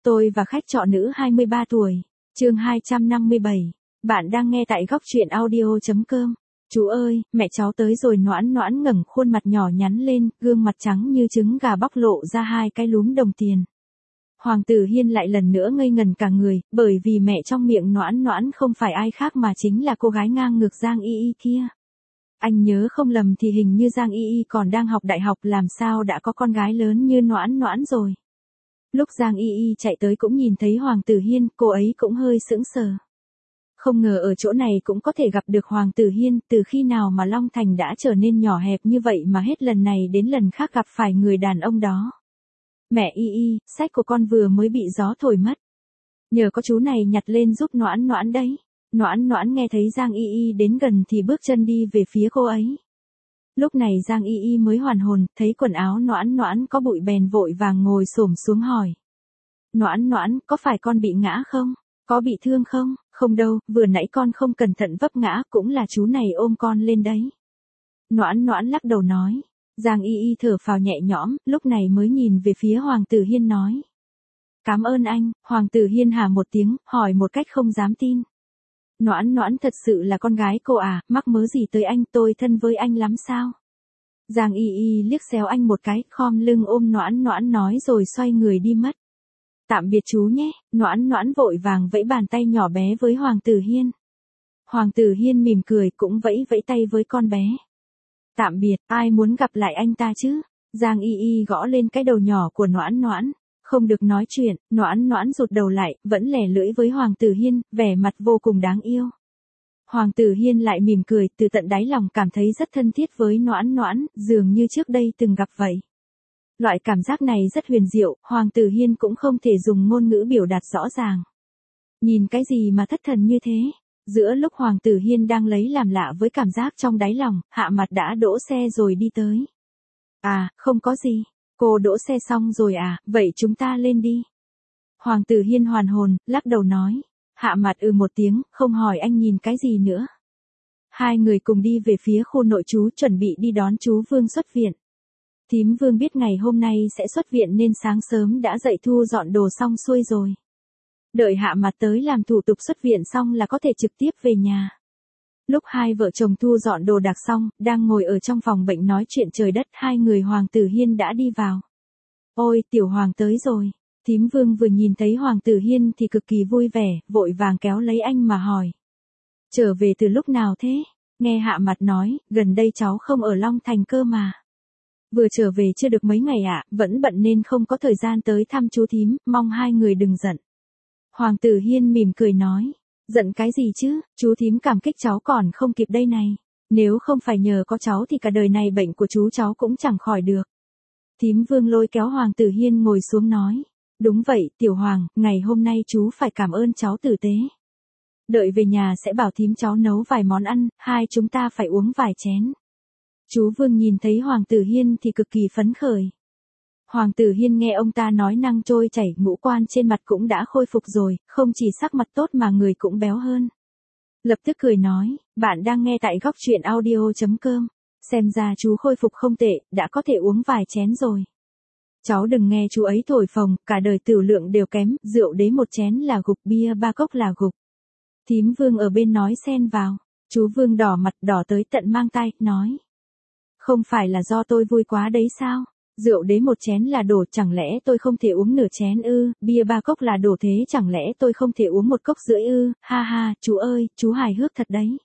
Tôi và khách trọ nữ 23 tuổi. Chương 257. Bạn đang nghe tại góc truyện audio.com. Chú ơi, mẹ cháu tới rồi. Noãn Noãn ngẩng khuôn mặt nhỏ nhắn lên, gương mặt trắng như trứng gà bóc lộ ra hai cái lúm đồng tiền. Hoàng Tử Hiên lại lần nữa ngây ngần cả người, bởi vì mẹ trong miệng Noãn Noãn không phải ai khác mà chính là cô gái ngang ngược Giang Y Y kia. Anh nhớ không lầm thì hình như Giang Y Y còn đang học đại học, làm sao đã có con gái lớn như Noãn Noãn rồi. Lúc Giang Y Y chạy tới cũng nhìn thấy Hoàng Tử Hiên, cô ấy cũng hơi sững sờ. Không ngờ ở chỗ này cũng có thể gặp được Hoàng Tử Hiên, từ khi nào mà Long Thành đã trở nên nhỏ hẹp như vậy mà hết lần này đến lần khác gặp phải người đàn ông đó. Mẹ Y Y, sách của con vừa mới bị gió thổi mất. Nhờ có chú này nhặt lên giúp Noãn Noãn đấy. Noãn Noãn nghe thấy Giang Y Y đến gần thì bước chân đi về phía cô ấy. Lúc này Giang Y Y mới hoàn hồn, thấy quần áo Noãn Noãn có bụi bèn vội vàng ngồi xổm xuống hỏi. Noãn Noãn, có phải con bị ngã không? Có bị thương không? Không đâu, vừa nãy con không cẩn thận vấp ngã, cũng là chú này ôm con lên đấy. Noãn Noãn lắc đầu nói. Giang Y Y thở phào nhẹ nhõm, lúc này mới nhìn về phía Hoàng Tử Hiên nói. Cảm ơn anh. Hoàng Tử Hiên hà một tiếng, hỏi một cách không dám tin. Noãn Noãn thật sự là con gái cô à, mắc mớ gì tới anh, tôi thân với anh lắm sao? Giang Y Y liếc xéo anh một cái, khom lưng ôm Noãn Noãn nói rồi xoay người đi mất. Tạm biệt chú nhé. Noãn Noãn vội vàng vẫy bàn tay nhỏ bé với Hoàng Tử Hiên. Hoàng Tử Hiên mỉm cười cũng vẫy vẫy tay với con bé. Tạm biệt, ai muốn gặp lại anh ta chứ? Giang Y Y gõ lên cái đầu nhỏ của Noãn Noãn. Không được nói chuyện, Noãn Noãn rụt đầu lại, vẫn lẻ lưỡi với Hoàng Tử Hiên, vẻ mặt vô cùng đáng yêu. Hoàng Tử Hiên lại mỉm cười, từ tận đáy lòng cảm thấy rất thân thiết với Noãn Noãn, dường như trước đây từng gặp vậy. Loại cảm giác này rất huyền diệu, Hoàng Tử Hiên cũng không thể dùng ngôn ngữ biểu đạt rõ ràng. Nhìn cái gì mà thất thần như thế? Giữa lúc Hoàng Tử Hiên đang lấy làm lạ với cảm giác trong đáy lòng, Hạ Mặt đã đỗ xe rồi đi tới. À, không có gì. Cô đỗ xe xong rồi à, vậy chúng ta lên đi. Hoàng Tử Hiên hoàn hồn, lắc đầu nói. Hạ Mặt một tiếng, không hỏi anh nhìn cái gì nữa. Hai người cùng đi về phía khu nội trú chuẩn bị đi đón chú Vương xuất viện. Thím Vương biết ngày hôm nay sẽ xuất viện nên sáng sớm đã dậy thu dọn đồ xong xuôi rồi. Đợi Hạ Mặt tới làm thủ tục xuất viện xong là có thể trực tiếp về nhà. Lúc hai vợ chồng thu dọn đồ đạc xong, đang ngồi ở trong phòng bệnh nói chuyện trời đất, hai người Hoàng Tử Hiên đã đi vào. Ôi, Tiểu Hoàng tới rồi. Thím Vương vừa nhìn thấy Hoàng Tử Hiên thì cực kỳ vui vẻ, vội vàng kéo lấy anh mà hỏi. Trở về từ lúc nào thế? Nghe Hạ Mặt nói, gần đây cháu không ở Long Thành cơ mà. Vừa trở về chưa được mấy ngày ạ, vẫn bận nên không có thời gian tới thăm chú thím, mong hai người đừng giận. Hoàng Tử Hiên mỉm cười nói. Giận cái gì chứ, chú thím cảm kích cháu còn không kịp đây này. Nếu không phải nhờ có cháu thì cả đời này bệnh của chú cháu cũng chẳng khỏi được. Thím Vương lôi kéo Hoàng Tử Hiên ngồi xuống nói. Đúng vậy, Tiểu Hoàng, ngày hôm nay chú phải cảm ơn cháu tử tế. Đợi về nhà sẽ bảo thím cháu nấu vài món ăn, hai chúng ta phải uống vài chén. Chú Vương nhìn thấy Hoàng Tử Hiên thì cực kỳ phấn khởi. Hoàng Tử Hiên nghe ông ta nói năng trôi chảy, ngũ quan trên mặt cũng đã khôi phục rồi, không chỉ sắc mặt tốt mà người cũng béo hơn. Lập tức cười nói, bạn đang nghe tại góc truyện audio.com. Xem ra chú khôi phục không tệ, đã có thể uống vài chén rồi. Cháu đừng nghe chú ấy thổi phồng, cả đời tửu lượng đều kém, rượu đế một chén là gục, bia ba cốc là gục. Thím Vương ở bên nói xen vào. Chú Vương đỏ mặt đỏ tới tận mang tay, nói. Không phải là do tôi vui quá đấy sao? Rượu đế một chén là đổ, chẳng lẽ tôi không thể uống nửa chén ư? Bia ba cốc là đổ, thế chẳng lẽ tôi không thể uống một cốc rưỡi ư? Ha ha, chú ơi, chú hài hước thật đấy.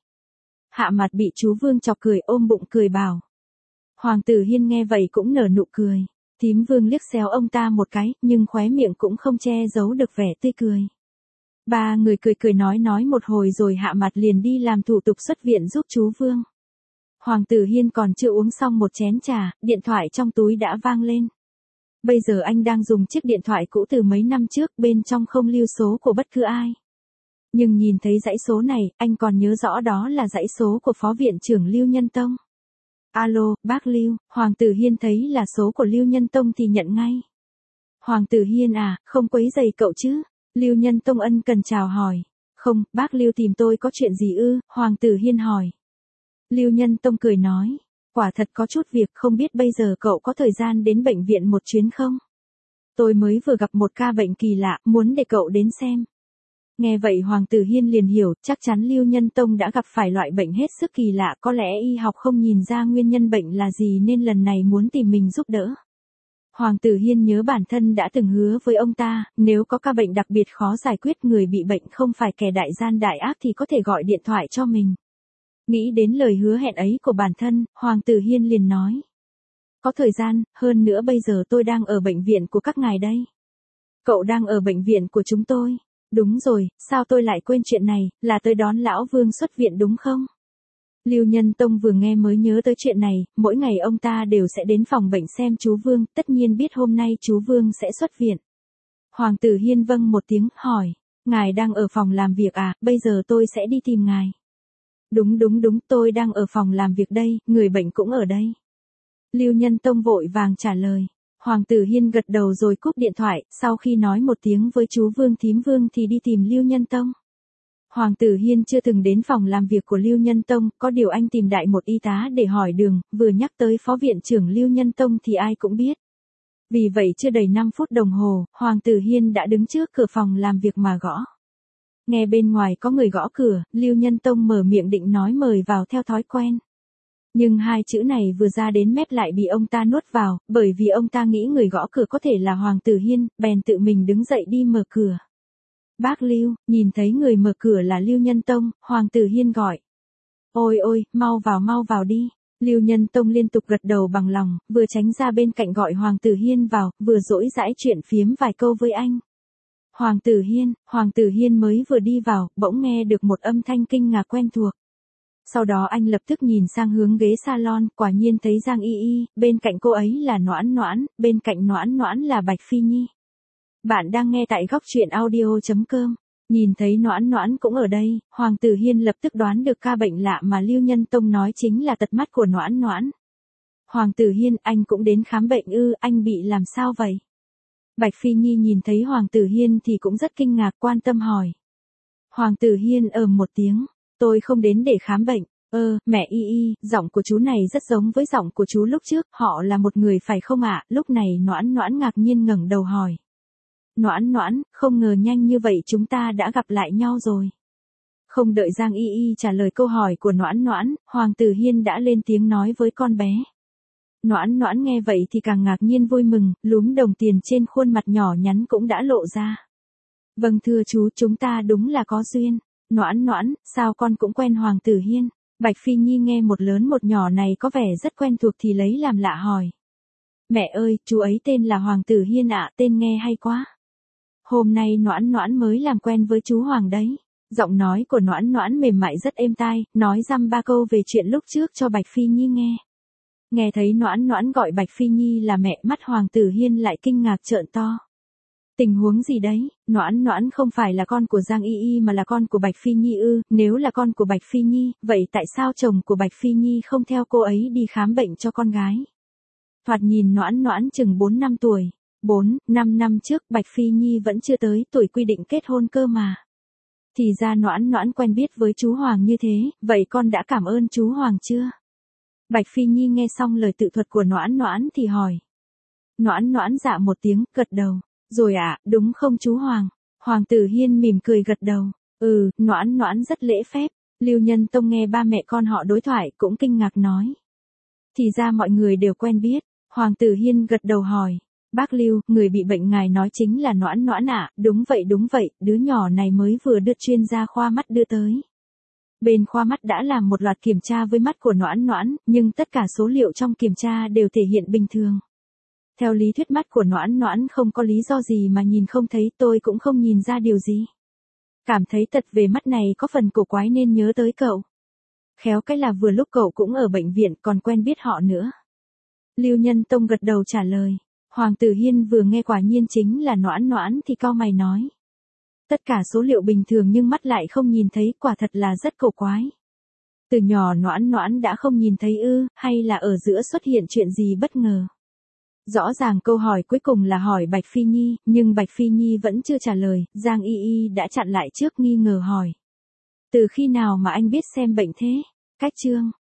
Hạ Mặt bị chú Vương chọc cười, ôm bụng cười bảo. Hoàng Tử Hiên nghe vậy cũng nở nụ cười. Thím Vương liếc xéo ông ta một cái, nhưng khóe miệng cũng không che giấu được vẻ tươi cười. Ba người cười cười nói một hồi rồi Hạ Mặt liền đi làm thủ tục xuất viện giúp chú Vương. Hoàng Tử Hiên còn chưa uống xong một chén trà, điện thoại trong túi đã vang lên. Bây giờ anh đang dùng chiếc điện thoại cũ từ mấy năm trước, bên trong không lưu số của bất cứ ai. Nhưng nhìn thấy dãy số này, anh còn nhớ rõ đó là dãy số của Phó Viện trưởng Lưu Nhân Tông. Alo, bác Lưu. Hoàng Tử Hiên thấy là số của Lưu Nhân Tông thì nhận ngay. Hoàng Tử Hiên à, không quấy rầy cậu chứ? Lưu Nhân Tông ân cần chào hỏi. Không, bác Lưu tìm tôi có chuyện gì ư? Hoàng Tử Hiên hỏi. Lưu Nhân Tông cười nói. Quả thật có chút việc, không biết bây giờ cậu có thời gian đến bệnh viện một chuyến không? tôi mới vừa gặp một ca bệnh kỳ lạ, muốn để cậu đến xem. Nghe vậy Hoàng Tử Hiên liền hiểu, chắc chắn Lưu Nhân Tông đã gặp phải loại bệnh hết sức kỳ lạ, có lẽ y học không nhìn ra nguyên nhân bệnh là gì nên lần này muốn tìm mình giúp đỡ. Hoàng Tử Hiên nhớ bản thân đã từng hứa với ông ta, nếu có ca bệnh đặc biệt khó giải quyết, người bị bệnh không phải kẻ đại gian đại ác thì có thể gọi điện thoại cho mình. Nghĩ đến lời hứa hẹn ấy của bản thân, Hoàng Tử Hiên liền nói. Có thời gian, hơn nữa bây giờ tôi đang ở bệnh viện của các ngài đây. Cậu đang ở bệnh viện của chúng tôi. Đúng rồi, sao tôi lại quên chuyện này, là tới đón Lão Vương xuất viện đúng không? Lưu Nhân Tông vừa nghe mới nhớ tới chuyện này, mỗi ngày ông ta đều sẽ đến phòng bệnh xem chú Vương, tất nhiên biết hôm nay chú Vương sẽ xuất viện. Hoàng Tử Hiên vâng một tiếng, hỏi, ngài đang ở phòng làm việc à, bây giờ tôi sẽ đi tìm ngài. Đúng, tôi đang ở phòng làm việc đây, người bệnh cũng ở đây. Lưu Nhân Tông vội vàng trả lời. Hoàng Tử Hiên gật đầu rồi cúp điện thoại, sau khi nói một tiếng với chú Vương thím Vương thì đi tìm Lưu Nhân Tông. Hoàng Tử Hiên chưa từng đến phòng làm việc của Lưu Nhân Tông, có điều anh tìm đại một y tá để hỏi đường, vừa nhắc tới phó viện trưởng Lưu Nhân Tông thì ai cũng biết. Vì vậy chưa đầy 5 phút đồng hồ, Hoàng Tử Hiên đã đứng trước cửa phòng làm việc mà gõ. Nghe bên ngoài có người gõ cửa, Lưu Nhân Tông mở miệng định nói mời vào theo thói quen. Nhưng hai chữ này vừa ra đến mép lại bị ông ta nuốt vào, bởi vì ông ta nghĩ người gõ cửa có thể là Hoàng Tử Hiên, bèn tự mình đứng dậy đi mở cửa. Bác Lưu, nhìn thấy người mở cửa là Lưu Nhân Tông, Hoàng Tử Hiên gọi. Ôi ôi, mau vào đi. Lưu Nhân Tông liên tục gật đầu bằng lòng, vừa tránh ra bên cạnh gọi Hoàng Tử Hiên vào, vừa dỗi dãi chuyện phiếm vài câu với anh. Hoàng Tử Hiên mới vừa đi vào, bỗng nghe được một âm thanh kinh ngạc quen thuộc. Sau đó anh lập tức nhìn sang hướng ghế salon, quả nhiên thấy Giang Y Y, bên cạnh cô ấy là Noãn Noãn, bên cạnh Noãn Noãn là Bạch Phi Nhi. Bạn đang nghe tại góc truyện audio.com. Nhìn thấy Noãn Noãn cũng ở đây, Hoàng Tử Hiên lập tức đoán được ca bệnh lạ mà Lưu Nhân Tông nói chính là tật mắt của Noãn Noãn. Hoàng Tử Hiên, anh cũng đến khám bệnh ư, anh bị làm sao vậy? Bạch Phi Nhi nhìn thấy Hoàng Tử Hiên thì cũng rất kinh ngạc, quan tâm hỏi. Hoàng Tử Hiên một tiếng, tôi không đến để khám bệnh. Mẹ Y Y, giọng của chú này rất giống với giọng của chú lúc trước, họ là một người phải không ạ? Lúc này Noãn Noãn ngạc nhiên ngẩng đầu hỏi. Noãn Noãn, không ngờ nhanh như vậy chúng ta đã gặp lại nhau rồi. Không đợi Giang Y Y trả lời câu hỏi của Noãn Noãn, Hoàng Tử Hiên đã lên tiếng nói với con bé. Noãn Noãn nghe vậy thì càng ngạc nhiên vui mừng, lúm đồng tiền trên khuôn mặt nhỏ nhắn cũng đã lộ ra. Vâng thưa chú, chúng ta đúng là có duyên. Noãn Noãn, sao con cũng quen Hoàng Tử Hiên? Bạch Phi Nhi nghe một lớn một nhỏ này có vẻ rất quen thuộc thì lấy làm lạ hỏi. Mẹ ơi, chú ấy tên là Hoàng Tử Hiên ạ, tên nghe hay quá. Hôm nay Noãn Noãn mới làm quen với chú Hoàng đấy. Giọng nói của Noãn Noãn mềm mại rất êm tai, nói dăm ba câu về chuyện lúc trước cho Bạch Phi Nhi nghe. Nghe thấy Noãn Noãn gọi Bạch Phi Nhi là mẹ, mắt Hoàng Tử Hiên lại kinh ngạc trợn to. Tình huống gì đấy, Noãn Noãn không phải là con của Giang Y Y mà là con của Bạch Phi Nhi ư? Nếu là con của Bạch Phi Nhi, vậy tại sao chồng của Bạch Phi Nhi không theo cô ấy đi khám bệnh cho con gái? Thoạt nhìn Noãn Noãn chừng 4 năm tuổi. 4-5 năm trước Bạch Phi Nhi vẫn chưa tới tuổi quy định kết hôn cơ mà. Thì ra Noãn Noãn quen biết với chú Hoàng như thế, vậy con đã cảm ơn chú Hoàng chưa? Bạch Phi Nhi nghe xong lời tự thuật của Noãn Noãn thì hỏi. Noãn Noãn dạ một tiếng, gật đầu. Rồi ạ, đúng không chú Hoàng? Hoàng Tử Hiên mỉm cười gật đầu. Noãn Noãn rất lễ phép. Lưu Nhân Tông nghe ba mẹ con họ đối thoại cũng kinh ngạc nói. Thì ra mọi người đều quen biết. Hoàng Tử Hiên gật đầu hỏi. Bác Lưu, người bị bệnh ngài nói chính là Noãn Noãn ạ. Đúng vậy, đứa nhỏ này mới vừa được chuyên gia khoa mắt đưa tới. Bên khoa mắt đã làm một loạt kiểm tra với mắt của Noãn Noãn, nhưng tất cả số liệu trong kiểm tra đều thể hiện bình thường. Theo lý thuyết mắt của Noãn Noãn không có lý do gì mà nhìn không thấy, tôi cũng không nhìn ra điều gì. Cảm thấy tật về mắt này có phần cổ quái nên nhớ tới cậu. Khéo cái là vừa lúc cậu cũng ở bệnh viện còn quen biết họ nữa. Lưu Nhân Tông gật đầu trả lời. Hoàng Tử Hiên vừa nghe quả nhiên chính là Noãn Noãn thì cau mày nói. Tất cả số liệu bình thường nhưng mắt lại không nhìn thấy, quả thật là rất cổ quái. Từ nhỏ Noãn Noãn đã không nhìn thấy ư, hay là ở giữa xuất hiện chuyện gì bất ngờ? Rõ ràng câu hỏi cuối cùng là hỏi Bạch Phi Nhi, nhưng Bạch Phi Nhi vẫn chưa trả lời, Giang Y Y đã chặn lại trước nghi ngờ hỏi. Từ khi nào mà anh biết xem bệnh thế? Cách chương